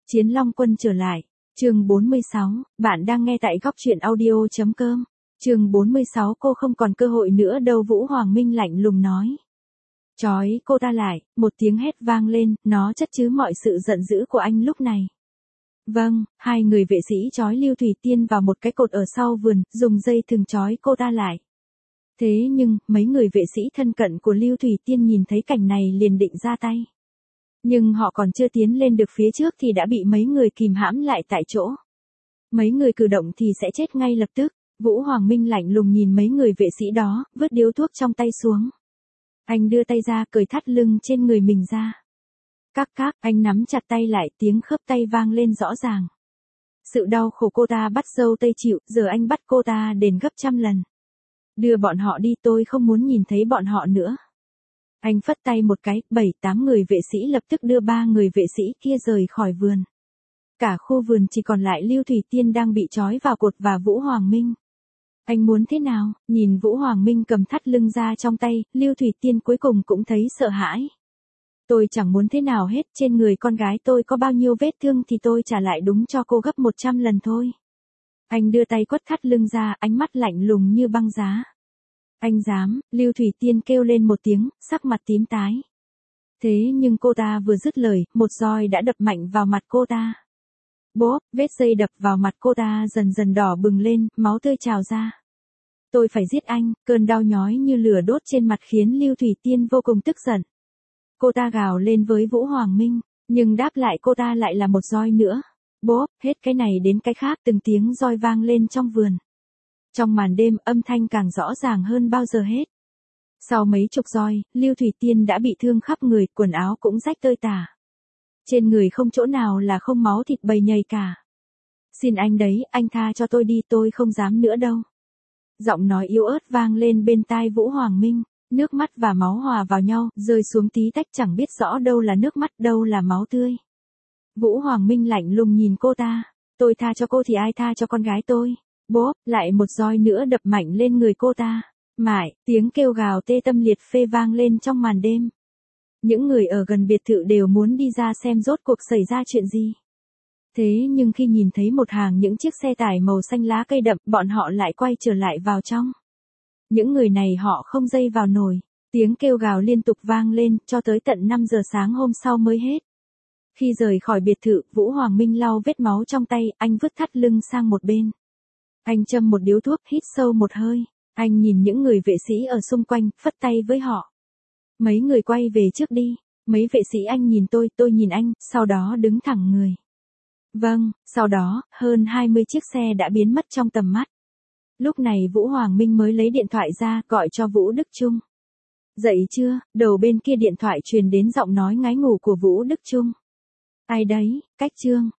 Chiến Long Quân trở lại. Chương 46, bạn đang nghe tại góc truyện audio.com. Chương 46 cô không còn cơ hội nữa đâu, Vũ Hoàng Minh lạnh lùng nói. Chói cô ta lại, một tiếng hét vang lên, nó chất chứa mọi sự giận dữ của anh lúc này. Vâng, hai người vệ sĩ chói Lưu Thủy Tiên vào một cái cột ở sau vườn, dùng dây thừng chói cô ta lại. Thế nhưng, mấy người vệ sĩ thân cận của Lưu Thủy Tiên nhìn thấy cảnh này liền định ra tay. Nhưng họ còn chưa tiến lên được phía trước thì đã bị mấy người kìm hãm lại tại chỗ. Mấy người cử động thì sẽ chết ngay lập tức. Vũ Hoàng Minh lạnh lùng nhìn mấy người vệ sĩ đó, vứt điếu thuốc trong tay xuống. Anh đưa tay ra cởi thắt lưng trên người mình ra. Các, anh nắm chặt tay lại, tiếng khớp tay vang lên rõ ràng. Sự đau khổ cô ta bắt dâu tây chịu, giờ anh bắt cô ta đền gấp trăm lần. Đưa bọn họ đi, tôi không muốn nhìn thấy bọn họ nữa. Anh phất tay một cái, 7-8 người vệ sĩ lập tức đưa 3 người vệ sĩ kia rời khỏi vườn. Cả khu vườn chỉ còn lại Lưu Thủy Tiên đang bị trói vào cột và Vũ Hoàng Minh. Anh muốn thế nào? Nhìn Vũ Hoàng Minh cầm thắt lưng ra trong tay, Lưu Thủy Tiên cuối cùng cũng thấy sợ hãi. Tôi chẳng muốn thế nào hết, trên người con gái tôi có bao nhiêu vết thương thì tôi trả lại đúng cho cô gấp 100 lần thôi. Anh đưa tay quất thắt lưng ra, ánh mắt lạnh lùng như băng giá. Anh dám, Lưu Thủy Tiên kêu lên một tiếng, sắc mặt tím tái. Thế nhưng cô ta vừa dứt lời, một roi đã đập mạnh vào mặt cô ta. Bốp, vết dây đập vào mặt cô ta dần dần đỏ bừng lên, máu tươi trào ra. Tôi phải giết anh, cơn đau nhói như lửa đốt trên mặt khiến Lưu Thủy Tiên vô cùng tức giận. Cô ta gào lên với Vũ Hoàng Minh, nhưng đáp lại cô ta lại là một roi nữa. Bốp, hết cái này đến cái khác, từng tiếng roi vang lên trong vườn. Trong màn đêm, âm thanh càng rõ ràng hơn bao giờ hết. Sau mấy chục roi, Lưu Thủy Tiên đã bị thương khắp người, quần áo cũng rách tơi tả. Trên người không chỗ nào là không máu thịt bầy nhầy cả. Xin anh đấy, anh tha cho tôi đi, tôi không dám nữa đâu. Giọng nói yếu ớt vang lên bên tai Vũ Hoàng Minh, nước mắt và máu hòa vào nhau, rơi xuống tí tách, chẳng biết rõ đâu là nước mắt, đâu là máu tươi. Vũ Hoàng Minh lạnh lùng nhìn cô ta, tôi tha cho cô thì ai tha cho con gái tôi. Bốp, lại một roi nữa đập mạnh lên người cô ta. Mải, tiếng kêu gào tê tâm liệt phê vang lên trong màn đêm. Những người ở gần biệt thự đều muốn đi ra xem rốt cuộc xảy ra chuyện gì. Thế nhưng khi nhìn thấy một hàng những chiếc xe tải màu xanh lá cây đậm, bọn họ lại quay trở lại vào trong. Những người này họ không dây vào nổi. Tiếng kêu gào liên tục vang lên, cho tới tận 5 giờ sáng hôm sau mới hết. Khi rời khỏi biệt thự, Vũ Hoàng Minh lau vết máu trong tay, anh vứt thắt lưng sang một bên. Anh châm một điếu thuốc, hít sâu một hơi. Anh nhìn những người vệ sĩ ở xung quanh, phất tay với họ. Mấy người quay về trước đi. Mấy vệ sĩ anh nhìn tôi nhìn anh, sau đó đứng thẳng người. Vâng, sau đó, hơn 20 chiếc xe đã biến mất trong tầm mắt. Lúc này Vũ Hoàng Minh mới lấy điện thoại ra, gọi cho Vũ Đức Trung. Dậy chưa? Đầu bên kia điện thoại truyền đến giọng nói ngái ngủ của Vũ Đức Trung. Ai đấy? Cách Trương.